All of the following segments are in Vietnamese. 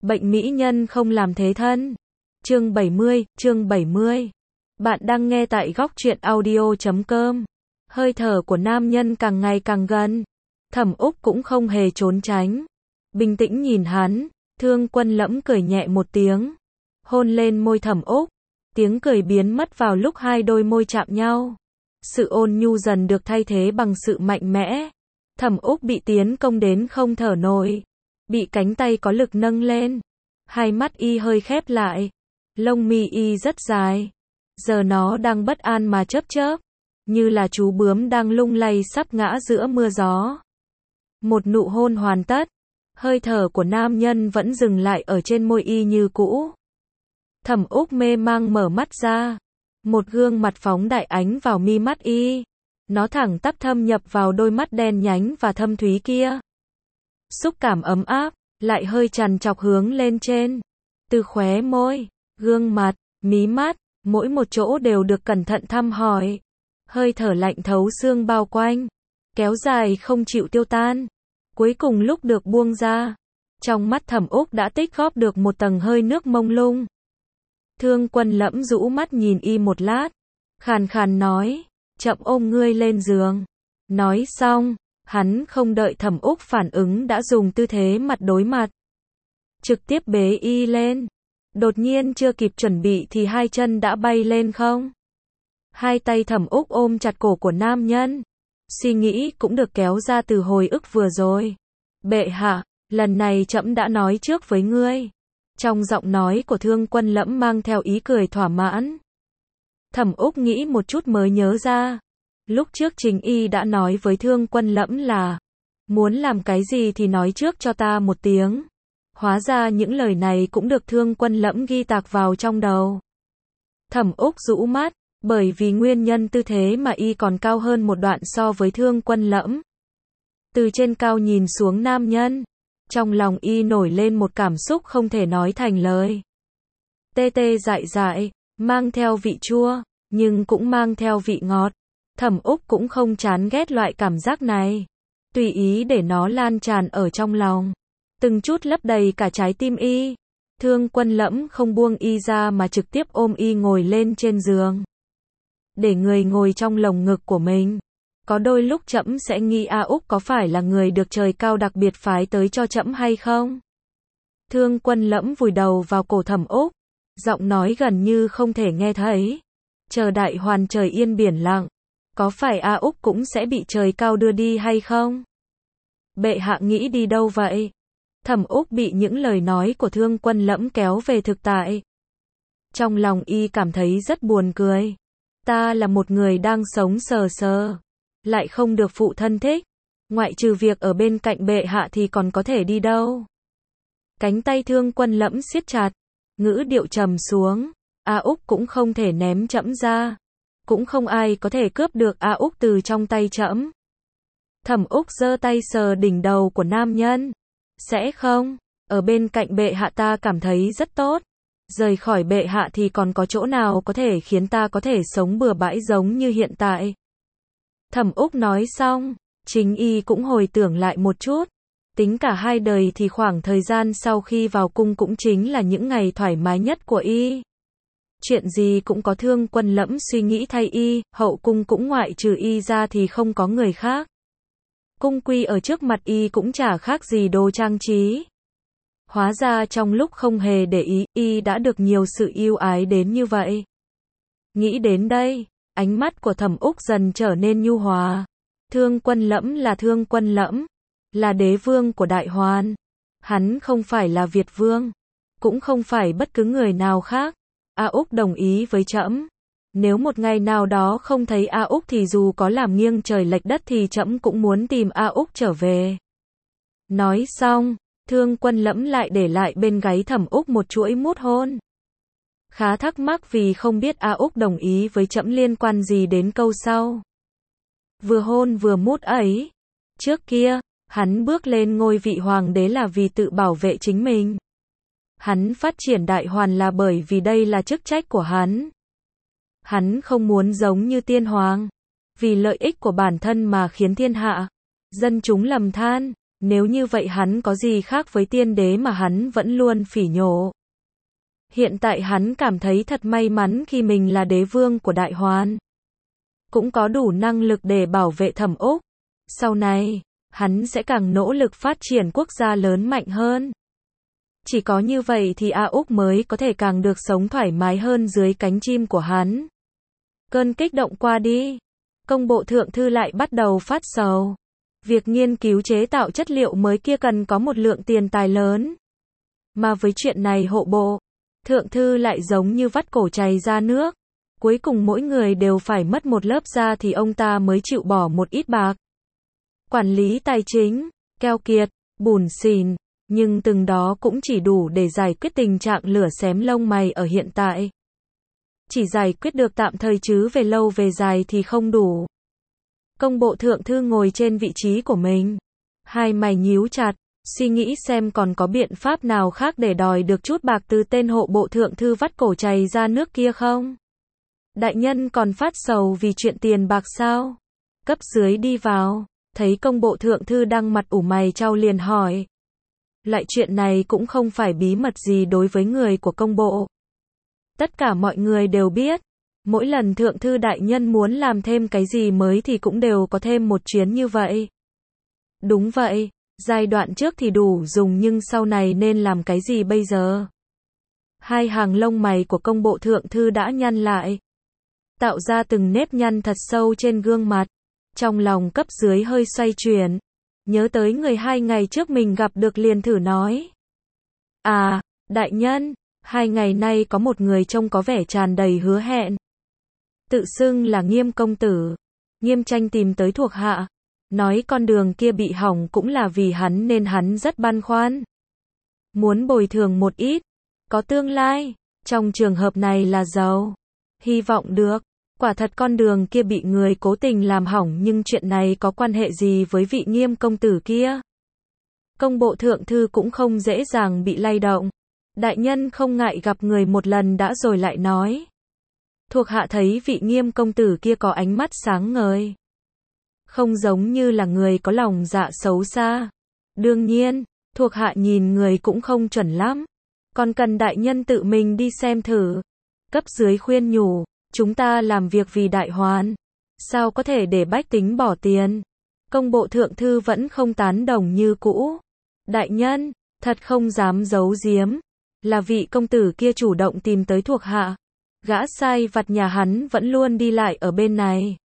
Bệnh mỹ nhân không làm thế thân. Chương 70. Bạn đang nghe tại góc truyện audio.com. Hơi thở của nam nhân càng ngày càng gần. Thẩm Úc cũng không hề trốn tránh. Bình tĩnh nhìn hắn, Thương Quân Lẫm cười nhẹ một tiếng. Hôn lên môi Thẩm Úc. Tiếng cười biến mất vào lúc hai đôi môi chạm nhau. Sự ôn nhu dần được thay thế bằng sự mạnh mẽ. Thẩm Úc bị tiến công đến không thở nổi. Bị cánh tay có lực nâng lên. Hai mắt y hơi khép lại. Lông mi y rất dài. Giờ nó đang bất an mà chớp chớp. Như là chú bướm đang lung lay sắp ngã giữa mưa gió. Một nụ hôn hoàn tất. Hơi thở của nam nhân vẫn dừng lại ở trên môi y như cũ. Thẩm Úc mê mang mở mắt ra. Một gương mặt phóng đại ánh vào mi mắt y. Nó thẳng tắp thâm nhập vào đôi mắt đen nhánh và thâm thúy kia. Xúc cảm ấm áp, lại hơi trằn trọc hướng lên trên. Từ khóe môi, gương mặt, mí mắt, mỗi một chỗ đều được cẩn thận thăm hỏi. Hơi thở lạnh thấu xương bao quanh, kéo dài không chịu tiêu tan. Cuối cùng lúc được buông ra, trong mắt Thẩm Úc đã tích góp được một tầng hơi nước mông lung. Thương Quân Lẫm rũ mắt nhìn y một lát, khàn khàn nói, chậm ôm ngươi lên giường. Nói xong, hắn không đợi Thẩm Úc phản ứng đã dùng tư thế mặt đối mặt. Trực tiếp bế y lên. Đột nhiên chưa kịp chuẩn bị thì hai chân đã bay lên không. Hai tay Thẩm Úc ôm chặt cổ của nam nhân. Suy nghĩ cũng được kéo ra từ hồi ức vừa rồi. Bệ hạ, lần này trẫm đã nói trước với ngươi. Trong giọng nói của Thương Quân Lẫm mang theo ý cười thỏa mãn. Thẩm Úc nghĩ một chút mới nhớ ra. Lúc trước Trình Y đã nói với Thương Quân Lẫm là muốn làm cái gì thì nói trước cho ta một tiếng. Hóa ra những lời này cũng được Thương Quân Lẫm ghi tạc vào trong đầu. Thẩm Úc rũ mắt, bởi vì nguyên nhân tư thế mà y còn cao hơn một đoạn so với Thương Quân Lẫm. Từ trên cao nhìn xuống nam nhân, trong lòng y nổi lên một cảm xúc không thể nói thành lời. Tê tê dại dại, mang theo vị chua, nhưng cũng mang theo vị ngọt. Thẩm Úc cũng không chán ghét loại cảm giác này. Tùy ý để nó lan tràn ở trong lòng. Từng chút lấp đầy cả trái tim y. Thương Quân Lẫm không buông y ra mà trực tiếp ôm y ngồi lên trên giường. Để người ngồi trong lồng ngực của mình. Có đôi lúc trẫm sẽ nghi A Úc có phải là người được trời cao đặc biệt phái tới cho trẫm hay không? Thương Quân Lẫm vùi đầu vào cổ Thẩm Úc. Giọng nói gần như không thể nghe thấy. Chờ đại hoàn trời yên biển lặng. Có phải A Úc cũng sẽ bị trời cao đưa đi hay không? Bệ hạ nghĩ đi đâu vậy? Thẩm Úc bị những lời nói của Thương Quân Lẫm kéo về thực tại. Trong lòng y cảm thấy rất buồn cười. Ta là một người đang sống sờ sờ, lại không được phụ thân thích. Ngoại trừ việc ở bên cạnh bệ hạ thì còn có thể đi đâu? Cánh tay Thương Quân Lẫm siết chặt, ngữ điệu trầm xuống. A Úc cũng không thể ném trẫm ra. Cũng không ai có thể cướp được A Úc từ trong tay trẫm. Thẩm Úc giơ tay sờ đỉnh đầu của nam nhân. Sẽ không, ở bên cạnh bệ hạ ta cảm thấy rất tốt. Rời khỏi bệ hạ thì còn có chỗ nào có thể khiến ta có thể sống bừa bãi giống như hiện tại. Thẩm Úc nói xong, chính y cũng hồi tưởng lại một chút. Tính cả hai đời thì khoảng thời gian sau khi vào cung cũng chính là những ngày thoải mái nhất của y. Chuyện gì cũng có Thương Quân Lẫm suy nghĩ thay y, hậu cung cũng ngoại trừ y ra thì không có người khác. Cung quy ở trước mặt y cũng chả khác gì đồ trang trí. Hóa ra trong lúc không hề để ý, y đã được nhiều sự yêu ái đến như vậy. Nghĩ đến đây, ánh mắt của Thẩm Úc dần trở nên nhu hòa. Thương Quân Lẫm là Thương Quân Lẫm, là đế vương của Đại Hoàn. Hắn không phải là Việt vương, cũng không phải bất cứ người nào khác. A Úc đồng ý với trẫm. Nếu một ngày nào đó không thấy A Úc thì dù có làm nghiêng trời lệch đất thì trẫm cũng muốn tìm A Úc trở về. Nói xong, Thương Quân Lẫm lại để lại bên gáy Thẩm Úc một chuỗi mút hôn. Khá thắc mắc vì không biết A Úc đồng ý với trẫm liên quan gì đến câu sau. Vừa hôn vừa mút ấy. Trước kia, hắn bước lên ngôi vị hoàng đế là vì tự bảo vệ chính mình. Hắn phát triển Đại Hoàn là bởi vì đây là chức trách của hắn. Hắn không muốn giống như tiên hoàng, vì lợi ích của bản thân mà khiến thiên hạ, dân chúng lầm than. Nếu như vậy hắn có gì khác với tiên đế mà hắn vẫn luôn phỉ nhổ. Hiện tại hắn cảm thấy thật may mắn khi mình là đế vương của Đại Hoan. Cũng có đủ năng lực để bảo vệ Thẩm Úc. Sau này, hắn sẽ càng nỗ lực phát triển quốc gia lớn mạnh hơn. Chỉ có như vậy thì A Úc mới có thể càng được sống thoải mái hơn dưới cánh chim của hắn. Cơn kích động qua đi. Công bộ thượng thư lại bắt đầu phát sầu. Việc nghiên cứu chế tạo chất liệu mới kia cần có một lượng tiền tài lớn. Mà với chuyện này hộ bộ, thượng thư lại giống như vắt cổ chày ra nước. Cuối cùng mỗi người đều phải mất một lớp da thì ông ta mới chịu bỏ một ít bạc. Quản lý tài chính, keo kiệt, bủn xỉn, nhưng từng đó cũng chỉ đủ để giải quyết tình trạng lửa xém lông mày ở hiện tại. Chỉ giải quyết được tạm thời chứ về lâu về dài thì không đủ. Công bộ thượng thư ngồi trên vị trí của mình, hai mày nhíu chặt, suy nghĩ xem còn có biện pháp nào khác để đòi được chút bạc từ tên hộ bộ thượng thư vắt cổ chày ra nước kia không? Đại nhân còn phát sầu vì chuyện tiền bạc sao? Cấp dưới đi vào, thấy công bộ thượng thư đang mặt ủ mày chau liền hỏi. Lại chuyện này cũng không phải bí mật gì đối với người của công bộ. Tất cả mọi người đều biết. Mỗi lần thượng thư đại nhân muốn làm thêm cái gì mới thì cũng đều có thêm một chuyến như vậy. Đúng vậy, giai đoạn trước thì đủ dùng nhưng sau này nên làm cái gì bây giờ? Hai hàng lông mày của công bộ thượng thư đã nhăn lại. Tạo ra từng nếp nhăn thật sâu trên gương mặt. Trong lòng cấp dưới hơi xoay chuyển. Nhớ tới người 2 ngày trước mình gặp được liền thử nói. À, đại nhân, 2 ngày nay có một người trông có vẻ tràn đầy hứa hẹn. Tự xưng là Nghiêm công tử. Nghiêm Tranh tìm tới thuộc hạ. Nói con đường kia bị hỏng cũng là vì hắn nên hắn rất băn khoăn. Muốn bồi thường một ít. Có tương lai. Trong trường hợp này là giàu. Hy vọng được. Quả thật con đường kia bị người cố tình làm hỏng nhưng chuyện này có quan hệ gì với vị Nghiêm công tử kia? Công bộ thượng thư cũng không dễ dàng bị lay động. Đại nhân không ngại gặp người một lần đã rồi lại nói. Thuộc hạ thấy vị Nghiêm công tử kia có ánh mắt sáng ngời. Không giống như là người có lòng dạ xấu xa. Đương nhiên, thuộc hạ nhìn người cũng không chuẩn lắm. Còn cần đại nhân tự mình đi xem thử. Cấp dưới khuyên nhủ. Chúng ta làm việc vì Đại Hoan. Sao có thể để bách tính bỏ tiền? Công bộ thượng thư vẫn không tán đồng như cũ. Đại nhân, thật không dám giấu giếm. Là vị công tử kia chủ động tìm tới thuộc hạ. Gã sai vặt nhà hắn vẫn luôn đi lại ở bên này.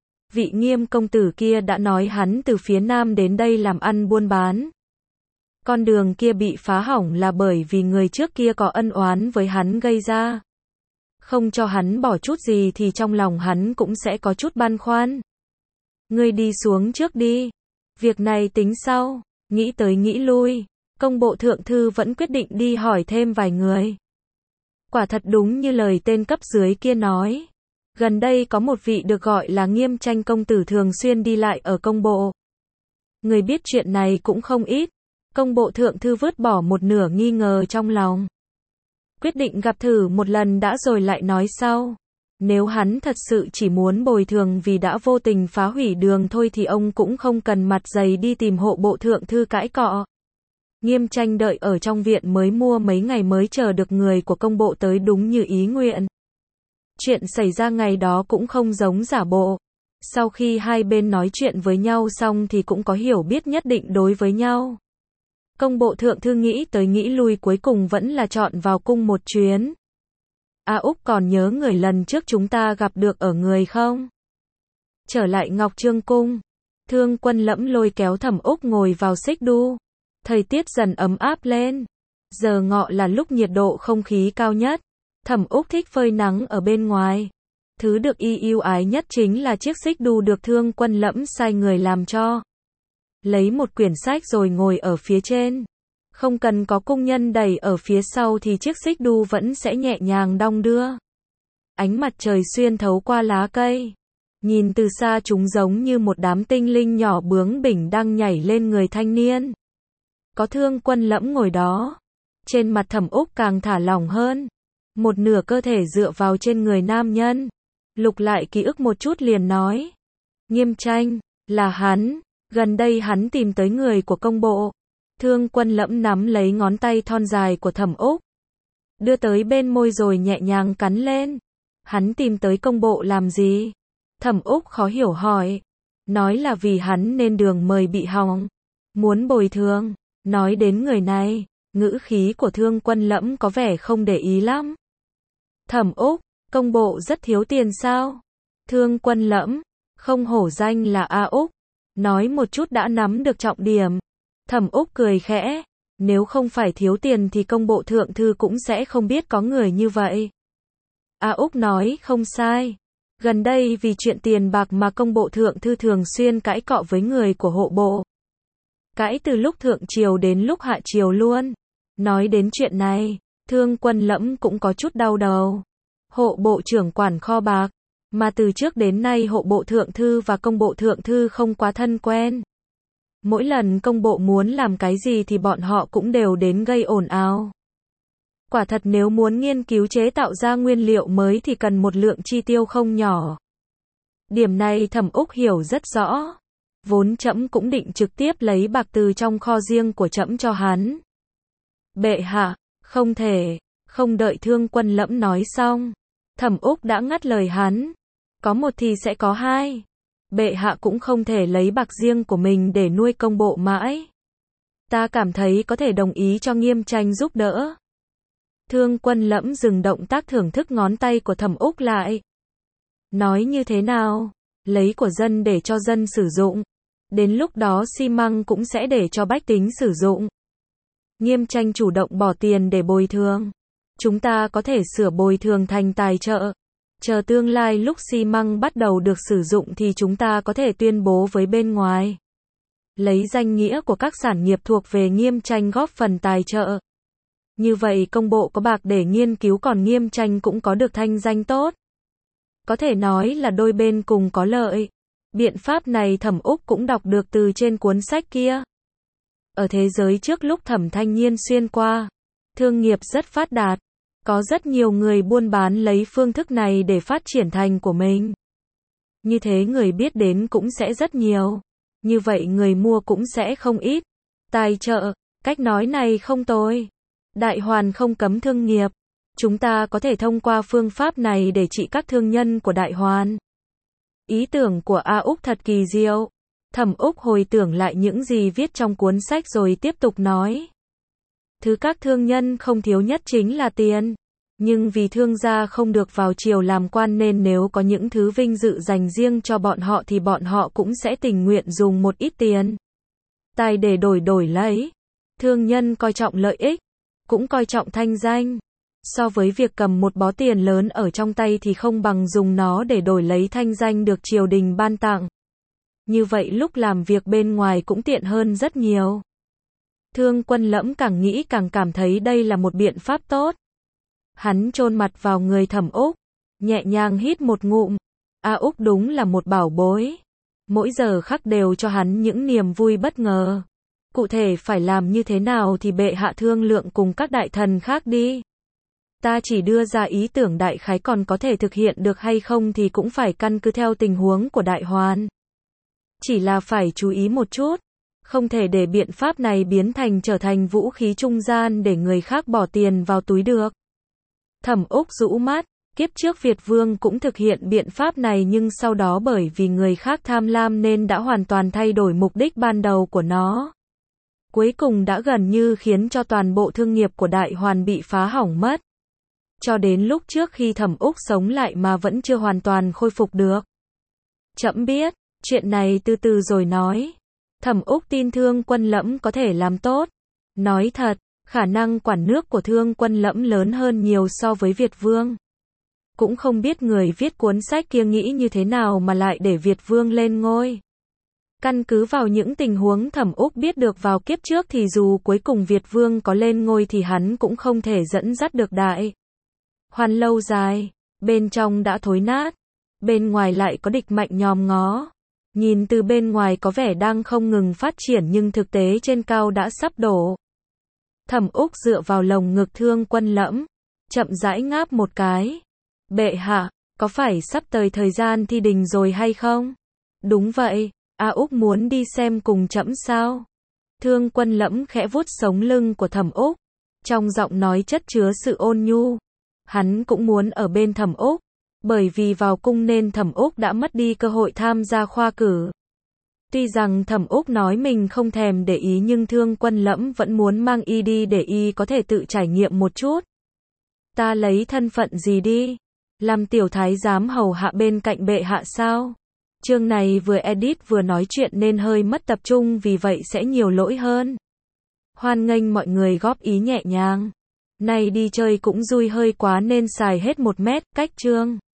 Vị Nghiêm công tử kia đã nói hắn từ phía Nam đến đây làm ăn buôn bán. Con đường kia bị phá hỏng là bởi vì người trước kia có ân oán với hắn gây ra. Không cho hắn bỏ chút gì thì trong lòng hắn cũng sẽ có chút băn khoăn. Ngươi đi xuống trước đi. Việc này tính sau. Nghĩ tới nghĩ lui. Công bộ thượng thư vẫn quyết định đi hỏi thêm vài người. Quả thật đúng như lời tên cấp dưới kia nói. Gần đây có một vị được gọi là Nghiêm Tranh công tử thường xuyên đi lại ở công bộ. Người biết chuyện này cũng không ít. Công bộ thượng thư vứt bỏ một nửa nghi ngờ trong lòng. Quyết định gặp thử một lần đã rồi lại nói sau. Nếu hắn thật sự chỉ muốn bồi thường vì đã vô tình phá hủy đường thôi thì ông cũng không cần mặt dày đi tìm hộ bộ thượng thư cãi cọ. Nghiêm Tranh đợi ở trong viện mới mua mấy ngày mới chờ được người của công bộ tới đúng như ý nguyện. Chuyện xảy ra ngày đó cũng không giống giả bộ. Sau khi hai bên nói chuyện với nhau xong thì cũng có hiểu biết nhất định đối với nhau. Công bộ thượng thư nghĩ tới nghĩ lui cuối cùng vẫn là chọn vào cung một chuyến. A Úc còn nhớ người lần trước chúng ta gặp được ở người không? Trở lại Ngọc Trương cung. Thương Quân Lẫm lôi kéo Thẩm Úc ngồi vào xích đu. Thời tiết dần ấm áp lên. Giờ ngọ là lúc nhiệt độ không khí cao nhất. Thẩm Úc thích phơi nắng ở bên ngoài. Thứ được y yêu ái nhất chính là chiếc xích đu được Thương Quân Lẫm sai người làm cho. Lấy một quyển sách rồi ngồi ở phía trên. Không cần có cung nhân đẩy ở phía sau thì chiếc xích đu vẫn sẽ nhẹ nhàng đong đưa. Ánh mặt trời xuyên thấu qua lá cây. Nhìn từ xa chúng giống như một đám tinh linh nhỏ bướng bỉnh đang nhảy lên người thanh niên. Có Thương Quân Lẫm ngồi đó. Trên mặt Thẩm Úc càng thả lỏng hơn. Một nửa cơ thể dựa vào trên người nam nhân. Lục lại ký ức một chút liền nói. Nghiêm Tranh, là hắn. Gần đây hắn tìm tới người của công bộ. Thương Quân Lẫm nắm lấy ngón tay thon dài của Thẩm Úc, đưa tới bên môi rồi nhẹ nhàng cắn lên. Hắn tìm tới công bộ làm gì? Thẩm Úc khó hiểu hỏi. Nói là vì hắn nên đường mời bị hỏng, muốn bồi thường. Nói đến người này, ngữ khí của Thương Quân Lẫm có vẻ không để ý lắm. Thẩm Úc, công bộ rất thiếu tiền sao? Thương Quân Lẫm, không hổ danh là A Úc, nói một chút đã nắm được trọng điểm. Thẩm Úc cười khẽ, nếu không phải thiếu tiền thì công bộ thượng thư cũng sẽ không biết có người như vậy. A Úc nói không sai. Gần đây vì chuyện tiền bạc mà công bộ thượng thư thường xuyên cãi cọ với người của hộ bộ. Cãi từ lúc thượng triều đến lúc hạ triều luôn. Nói đến chuyện này, Thương Quân Lẫm cũng có chút đau đầu. Hộ bộ trưởng quản kho bạc, mà từ trước đến nay hộ bộ thượng thư và công bộ thượng thư không quá thân quen. Mỗi lần công bộ muốn làm cái gì thì bọn họ cũng đều đến gây ồn ào. Quả thật nếu muốn nghiên cứu chế tạo ra nguyên liệu mới thì cần một lượng chi tiêu không nhỏ. Điểm này Thẩm Úc hiểu rất rõ. Vốn trẫm cũng định trực tiếp lấy bạc từ trong kho riêng của trẫm cho hắn. Bệ hạ, không thể, không đợi Thương Quân Lẫm nói xong. Thẩm Úc đã ngắt lời hắn. Có một thì sẽ có hai. Bệ hạ cũng không thể lấy bạc riêng của mình để nuôi công bộ mãi. Ta cảm thấy có thể đồng ý cho Nghiêm Tranh giúp đỡ. Thương Quân Lẫm dừng động tác thưởng thức ngón tay của Thẩm Úc lại. Nói như thế nào? Lấy của dân để cho dân sử dụng. Đến lúc đó xi măng cũng sẽ để cho bách tính sử dụng. Nghiêm Tranh chủ động bỏ tiền để bồi thường. Chúng ta có thể sửa bồi thường thành tài trợ. Chờ tương lai lúc xi măng bắt đầu được sử dụng thì chúng ta có thể tuyên bố với bên ngoài. Lấy danh nghĩa của các sản nghiệp thuộc về Nghiêm Tranh góp phần tài trợ. Như vậy công bộ có bạc để nghiên cứu còn Nghiêm Tranh cũng có được thanh danh tốt. Có thể nói là đôi bên cùng có lợi. Biện pháp này Thẩm Úc cũng đọc được từ trên cuốn sách kia. Ở thế giới trước lúc Thẩm Thanh Nhiên xuyên qua, thương nghiệp rất phát đạt. Có rất nhiều người buôn bán lấy phương thức này để phát triển thành của mình. Như thế người biết đến cũng sẽ rất nhiều. Như vậy người mua cũng sẽ không ít. Tài trợ, cách nói này không tồi. Đại Hoàn không cấm thương nghiệp. Chúng ta có thể thông qua phương pháp này để trị các thương nhân của Đại Hoàn. Ý tưởng của A Úc thật kỳ diệu. Thẩm Úc hồi tưởng lại những gì viết trong cuốn sách rồi tiếp tục nói. Thứ các thương nhân không thiếu nhất chính là tiền. Nhưng vì thương gia không được vào triều làm quan nên nếu có những thứ vinh dự dành riêng cho bọn họ thì bọn họ cũng sẽ tình nguyện dùng một ít tiền. Tài để đổi lấy. Thương nhân coi trọng lợi ích, cũng coi trọng thanh danh. So với việc cầm một bó tiền lớn ở trong tay thì không bằng dùng nó để đổi lấy thanh danh được triều đình ban tặng. Như vậy lúc làm việc bên ngoài cũng tiện hơn rất nhiều. Thương Quân Lẫm càng nghĩ càng cảm thấy đây là một biện pháp tốt. Hắn chôn mặt vào người Thẩm Úc, nhẹ nhàng hít một ngụm. A Úc đúng là một bảo bối. Mỗi giờ khắc đều cho hắn những niềm vui bất ngờ. Cụ thể phải làm như thế nào thì bệ hạ thương lượng cùng các đại thần khác đi. Ta chỉ đưa ra ý tưởng đại khái còn có thể thực hiện được hay không thì cũng phải căn cứ theo tình huống của Đại Hoàn. Chỉ là phải chú ý một chút. Không thể để biện pháp này biến thành trở thành vũ khí trung gian để người khác bỏ tiền vào túi được. Thẩm Úc rũ mắt, kiếp trước Việt Vương cũng thực hiện biện pháp này nhưng sau đó bởi vì người khác tham lam nên đã hoàn toàn thay đổi mục đích ban đầu của nó. Cuối cùng đã gần như khiến cho toàn bộ thương nghiệp của Đại Hoàn bị phá hỏng mất. Cho đến lúc trước khi Thẩm Úc sống lại mà vẫn chưa hoàn toàn khôi phục được. Trẫm biết, chuyện này từ từ rồi nói. Thẩm Úc tin Thương Quân Lẫm có thể làm tốt. Nói thật, khả năng quản nước của Thương Quân Lẫm lớn hơn nhiều so với Việt Vương. Cũng không biết người viết cuốn sách kia nghĩ như thế nào mà lại để Việt Vương lên ngôi. Căn cứ vào những tình huống Thẩm Úc biết được vào kiếp trước thì dù cuối cùng Việt Vương có lên ngôi thì hắn cũng không thể dẫn dắt được Đại Hoàn lâu dài. Bên trong đã thối nát. Bên ngoài lại có địch mạnh nhòm ngó. Nhìn từ bên ngoài có vẻ đang không ngừng phát triển nhưng thực tế trên cao đã sắp đổ. Thẩm Úc dựa vào lồng ngực Thương Quân Lẫm, chậm rãi ngáp một cái. Bệ hạ, có phải sắp tới thời gian thi đình rồi hay không? Đúng vậy, A Úc muốn đi xem cùng trẫm sao? Thương Quân Lẫm khẽ vuốt sống lưng của Thẩm Úc, trong giọng nói chất chứa sự ôn nhu. Hắn cũng muốn ở bên Thẩm Úc, bởi vì vào cung nên Thẩm Úc đã mất đi cơ hội tham gia khoa cử. Tuy rằng Thẩm Úc nói mình không thèm để ý nhưng Thương Quân Lẫm vẫn muốn mang y đi để y có thể tự trải nghiệm một chút. Ta lấy thân phận gì đi? Làm tiểu thái giám hầu hạ bên cạnh bệ hạ sao? Chương này vừa edit vừa nói chuyện nên hơi mất tập trung vì vậy sẽ nhiều lỗi hơn. Hoan nghênh mọi người góp ý nhẹ nhàng. Này đi chơi cũng vui hơi quá nên xài hết 1 mét, cách chương.